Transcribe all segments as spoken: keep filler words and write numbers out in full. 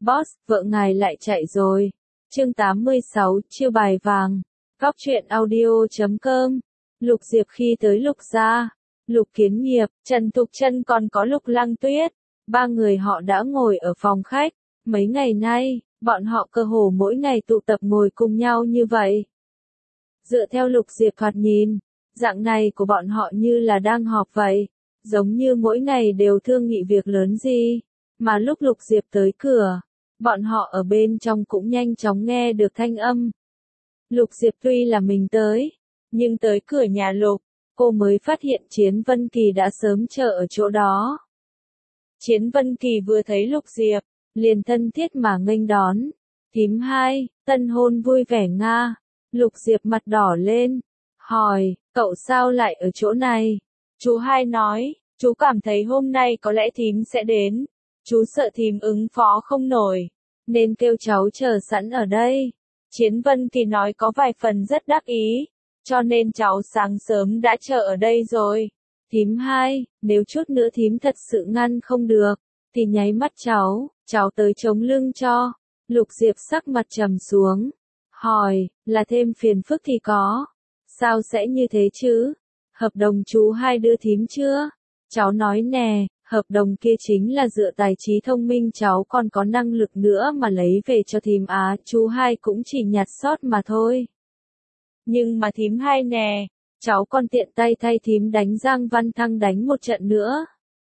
Boss, vợ ngài lại chạy rồi. Chương tám mươi sáu, chiêu bài vàng. Góc truyện audio chấm com. Lục Diệp khi tới Lục gia, Lục Kiến Nghiệp, Trần Thục Trân còn có Lục Lăng Tuyết, ba người họ đã ngồi ở phòng khách. Mấy ngày nay, bọn họ cơ hồ mỗi ngày tụ tập ngồi cùng nhau như vậy. Dựa theo Lục Diệp thoạt nhìn, dạng này của bọn họ như là đang họp vậy, giống như mỗi ngày đều thương nghị việc lớn gì. Mà lúc Lục Diệp tới cửa, bọn họ ở bên trong cũng nhanh chóng nghe được thanh âm. Lục Diệp tuy là mình tới, nhưng tới cửa nhà Lục, cô mới phát hiện Chiến Vân Kỳ đã sớm chờ ở chỗ đó. Chiến Vân Kỳ vừa thấy Lục Diệp, liền thân thiết mà nghênh đón. Thím hai, tân hôn vui vẻ nga. Lục Diệp mặt đỏ lên, hỏi, cậu sao lại ở chỗ này? Chú hai nói, chú cảm thấy hôm nay có lẽ thím sẽ đến. Chú sợ thím ứng phó không nổi, nên kêu cháu chờ sẵn ở đây. Chiến Vân Kỳ nói có vài phần rất đắc ý, cho nên cháu sáng sớm đã chờ ở đây rồi. Thím hai, nếu chút nữa thím thật sự ngăn không được, thì nháy mắt cháu, cháu tới chống lưng cho. Lục Diệp sắc mặt trầm xuống, hỏi, là thêm phiền phức thì có. Sao sẽ như thế chứ? Hợp đồng chú hai đưa thím chưa? Cháu nói nè, hợp đồng kia chính là dựa tài trí thông minh cháu còn có năng lực nữa mà lấy về cho thím á, chú hai cũng chỉ nhặt sót mà thôi. Nhưng mà thím hai nè, cháu còn tiện tay thay thím đánh Giang Văn Thăng đánh một trận nữa.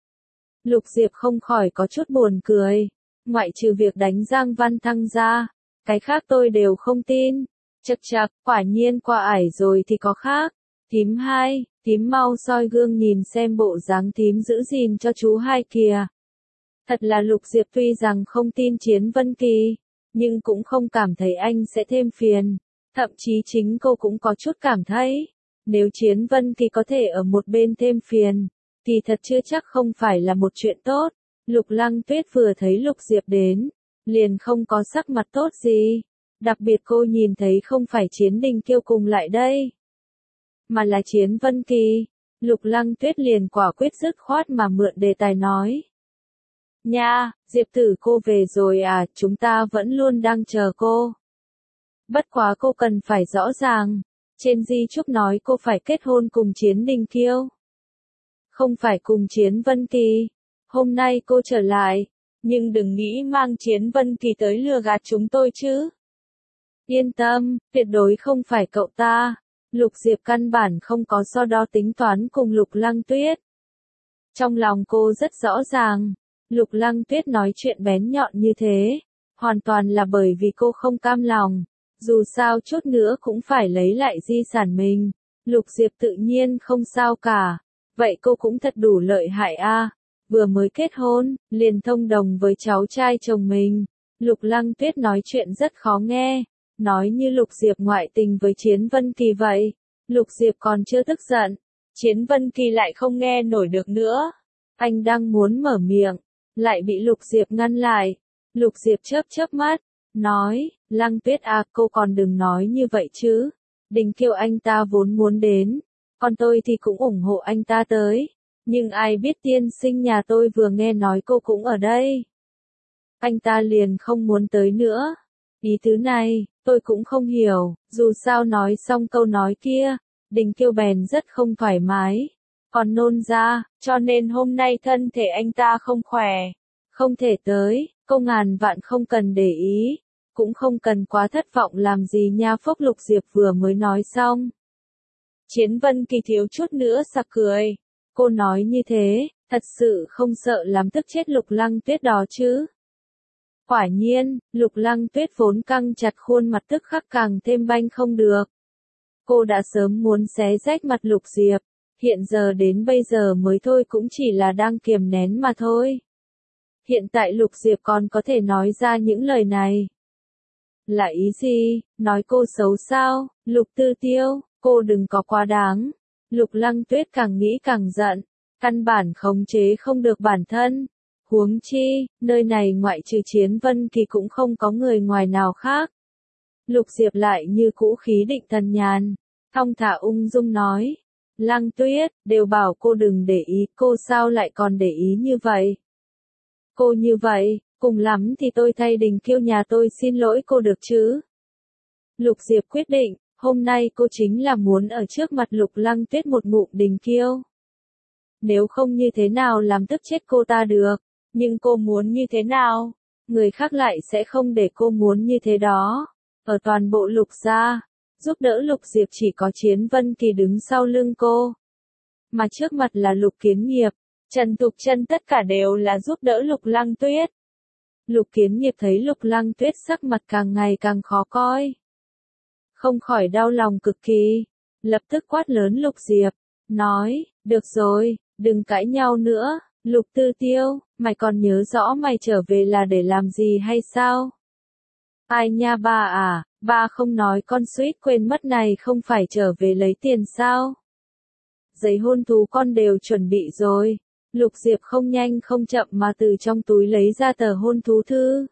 Lục Diệp không khỏi có chút buồn cười, ngoại trừ việc đánh Giang Văn Thăng ra, cái khác tôi đều không tin. Chậc chậc, quả nhiên qua ải rồi thì có khác. Thím hai, thím mau soi gương nhìn xem bộ dáng thím giữ gìn cho chú hai kìa. Thật là Lục Diệp tuy rằng không tin Chiến Vân Kỳ, nhưng cũng không cảm thấy anh sẽ thêm phiền. Thậm chí chính cô cũng có chút cảm thấy, nếu Chiến Vân Kỳ có thể ở một bên thêm phiền, thì thật chưa chắc không phải là một chuyện tốt. Lục Lăng Tuyết vừa thấy Lục Diệp đến, liền không có sắc mặt tốt gì. Đặc biệt cô nhìn thấy không phải Chiến Đình Kiêu cùng lại đây, mà là Chiến Vân Kỳ. Lục Lăng Tuyết liền quả quyết dứt khoát mà mượn đề tài nói. Nha, Diệp tử cô về rồi à, chúng ta vẫn luôn đang chờ cô. Bất quá cô cần phải rõ ràng, trên di chúc nói cô phải kết hôn cùng Chiến Đình Kiêu, không phải cùng Chiến Vân Kỳ. Hôm nay cô trở lại, nhưng đừng nghĩ mang Chiến Vân Kỳ tới lừa gạt chúng tôi chứ. Yên tâm, tuyệt đối không phải cậu ta. Lục Diệp căn bản không có so đo tính toán cùng Lục Lăng Tuyết. Trong lòng cô rất rõ ràng, Lục Lăng Tuyết nói chuyện bén nhọn như thế, hoàn toàn là bởi vì cô không cam lòng, dù sao chút nữa cũng phải lấy lại di sản mình. Lục Diệp tự nhiên không sao cả, vậy cô cũng thật đủ lợi hại a, vừa mới kết hôn, liền thông đồng với cháu trai chồng mình. Lục Lăng Tuyết nói chuyện rất khó nghe, nói như Lục Diệp ngoại tình với Chiến Vân Kỳ vậy. Lục Diệp còn chưa tức giận, Chiến Vân Kỳ lại không nghe nổi được nữa. Anh đang muốn mở miệng, lại bị Lục Diệp ngăn lại. Lục Diệp chớp chớp mắt, nói, Lăng Tuyết à, cô còn đừng nói như vậy chứ. Đình Kiêu anh ta vốn muốn đến, còn tôi thì cũng ủng hộ anh ta tới. Nhưng ai biết tiên sinh nhà tôi vừa nghe nói cô cũng ở đây, anh ta liền không muốn tới nữa. Ý tứ này, tôi cũng không hiểu, dù sao nói xong câu nói kia, Đình Kiêu bèn rất không thoải mái, còn nôn ra, cho nên hôm nay thân thể anh ta không khỏe, không thể tới. Cô ngàn vạn không cần để ý, cũng không cần quá thất vọng làm gì nha. Phúc Lục Diệp vừa mới nói xong, Chiến Vân Kỳ thiếu chút nữa sặc cười. Cô nói như thế, thật sự không sợ làm tức chết Lục Lăng Tuyết đó chứ. Quả nhiên, Lục Lăng Tuyết vốn căng chặt khuôn mặt tức khắc càng thêm banh không được. Cô đã sớm muốn xé rách mặt Lục Diệp, hiện giờ đến bây giờ mới thôi cũng chỉ là đang kiềm nén mà thôi. Hiện tại Lục Diệp còn có thể nói ra những lời này. Là ý gì? Nói cô xấu sao? Lục Tư Tiêu, cô đừng có quá đáng. Lục Lăng Tuyết càng nghĩ càng giận, căn bản khống chế không được bản thân. Huống chi, nơi này ngoại trừ Chiến Vân Kỳ cũng không có người ngoài nào khác. Lục Diệp lại như cũ khí định thần nhàn, thong thả ung dung nói. Lăng Tuyết, đều bảo cô đừng để ý, cô sao lại còn để ý như vậy? Cô như vậy, Cùng lắm thì tôi thay Đình Kiêu nhà tôi xin lỗi cô được chứ. Lục Diệp quyết định, hôm nay cô chính là muốn ở trước mặt Lục Lăng Tuyết một ngụm Đình Kiêu. Nếu không như thế nào làm tức chết cô ta được, nhưng cô muốn như thế nào, người khác lại sẽ không để cô muốn như thế đó. Ở toàn bộ Lục gia, giúp đỡ Lục Diệp chỉ có Chiến Vân Kỳ đứng sau lưng cô. Mà trước mặt là Lục Kiến Nghiệp, Trần Tục Chân, tất cả đều là giúp đỡ Lục Lăng Tuyết. Lục Kiến Nghiệp thấy Lục Lăng Tuyết sắc mặt càng ngày càng khó coi, không khỏi đau lòng cực kỳ, lập tức quát lớn Lục Diệp, nói, được rồi, đừng cãi nhau nữa, Lục Tư Tiêu, mày còn nhớ rõ mày trở về là để làm gì hay sao? Ai nha ba à, ba không nói con suýt quên mất này không phải trở về lấy tiền sao? Giấy hôn thú con đều chuẩn bị rồi. Lục Diệp không nhanh không chậm mà từ trong túi lấy ra tờ hôn thú thư.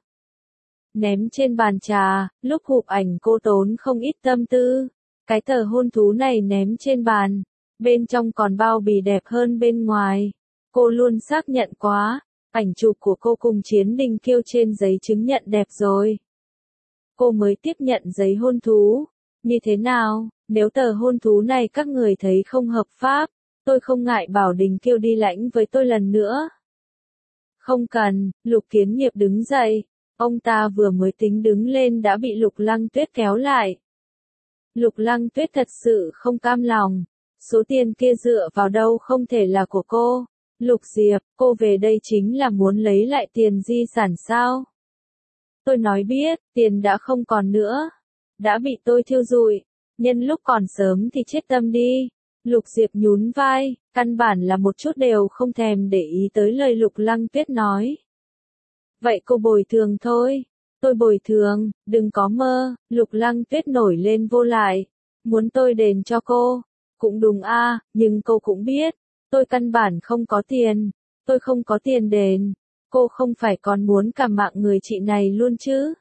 Ném trên bàn trà, lúc chụp ảnh cô tốn không ít tâm tư. Cái tờ hôn thú này ném trên bàn, bên trong còn bao bì đẹp hơn bên ngoài. Cô luôn xác nhận quá, ảnh chụp của cô cùng Chiến Đình Kiêu trên giấy chứng nhận đẹp rồi. Cô mới tiếp nhận giấy hôn thú. Như thế nào, nếu tờ hôn thú này các người thấy không hợp pháp, tôi không ngại bảo Đình Kiêu đi lãnh với tôi lần nữa. Không cần, Lục Kiến Nghiệp đứng dậy. Ông ta vừa mới tính đứng lên đã bị Lục Lăng Tuyết kéo lại. Lục Lăng Tuyết thật sự không cam lòng. Số tiền kia dựa vào đâu không thể là của cô. Lục Diệp, cô về đây chính là muốn lấy lại tiền di sản sao? Tôi nói biết, tiền đã không còn nữa. Đã bị tôi thiêu rụi. Nhân lúc còn sớm thì chết tâm đi. Lục Diệp nhún vai, căn bản là một chút đều không thèm để ý tới lời Lục Lăng Tuyết nói. Vậy cô bồi thường thôi. Tôi bồi thường, đừng có mơ. Lục Lăng Tuyết nổi lên vô lại. Muốn tôi đền cho cô. Cũng đúng a, à, nhưng cô cũng biết. Tôi căn bản không có tiền. Tôi không có tiền đền. Cô không phải còn muốn cả mạng người chị này luôn chứ.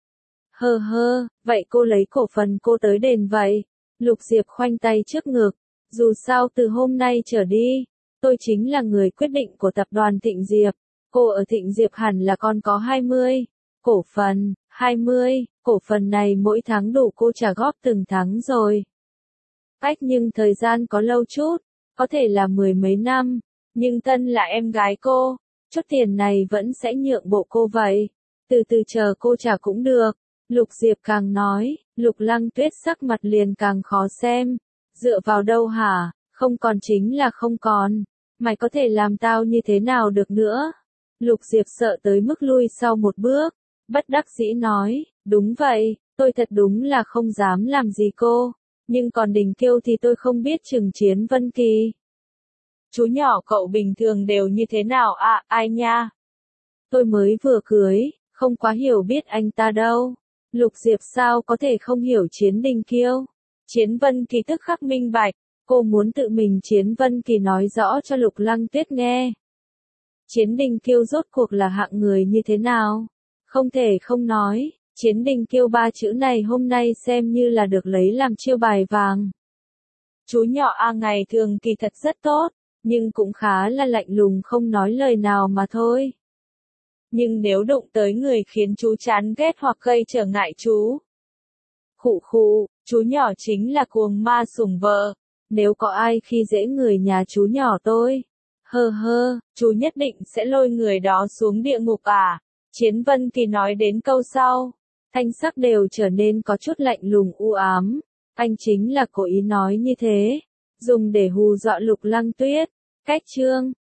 Hơ hơ, vậy cô lấy cổ phần cô tới đền vậy. Lục Diệp khoanh tay trước ngực. Dù sao từ hôm nay trở đi, tôi chính là người quyết định của tập đoàn Thịnh Diệp. Cô ở Thịnh Diệp hẳn là còn có hai mươi cổ phần, hai mươi, cổ phần này mỗi tháng đủ cô trả góp từng tháng rồi. Cách nhưng thời gian có lâu chút, có thể là mười mấy năm, nhưng Tân là em gái cô, chút tiền này vẫn sẽ nhượng bộ cô vậy. Từ từ chờ cô trả cũng được. Lục Diệp càng nói, Lục Lăng Tuyết sắc mặt liền càng khó xem. Dựa vào đâu hả, không còn chính là không còn. Mày có thể làm tao như thế nào được nữa? Lục Diệp sợ tới mức lui sau một bước. Bất đắc dĩ nói, đúng vậy, tôi thật đúng là không dám làm gì cô. Nhưng còn Đình Kiêu thì tôi không biết chừng Chiến Vân Kỳ. Chú nhỏ cậu bình thường đều như thế nào à, ai nha? Tôi mới vừa cưới, không quá hiểu biết anh ta đâu. Lục Diệp sao có thể không hiểu Chiến Đình Kiêu? Chiến Vân Kỳ tức khắc minh bạch, cô muốn tự mình Chiến Vân Kỳ nói rõ cho Lục Lăng Tuyết nghe. Chiến Đình Kiêu rốt cuộc là hạng người như thế nào? Không thể không nói, Chiến Đình Kiêu ba chữ này hôm nay xem như là được lấy làm chiêu bài vàng. Chú nhỏ A ngày thường kỳ thật rất tốt, nhưng cũng khá là lạnh lùng không nói lời nào mà thôi. Nhưng nếu đụng tới người khiến chú chán ghét hoặc gây trở ngại chú. Khụ khụ, chú nhỏ chính là cuồng ma sủng vợ. Nếu có ai khi dễ người nhà chú nhỏ tôi, hơ hơ, chú nhất định sẽ lôi người đó xuống địa ngục à. Chiến Vân Kỳ nói đến câu sau, thanh sắc đều trở nên có chút lạnh lùng u ám. Anh chính là cố ý nói như thế, dùng để hù dọa Lục Lăng Tuyết. Cách chương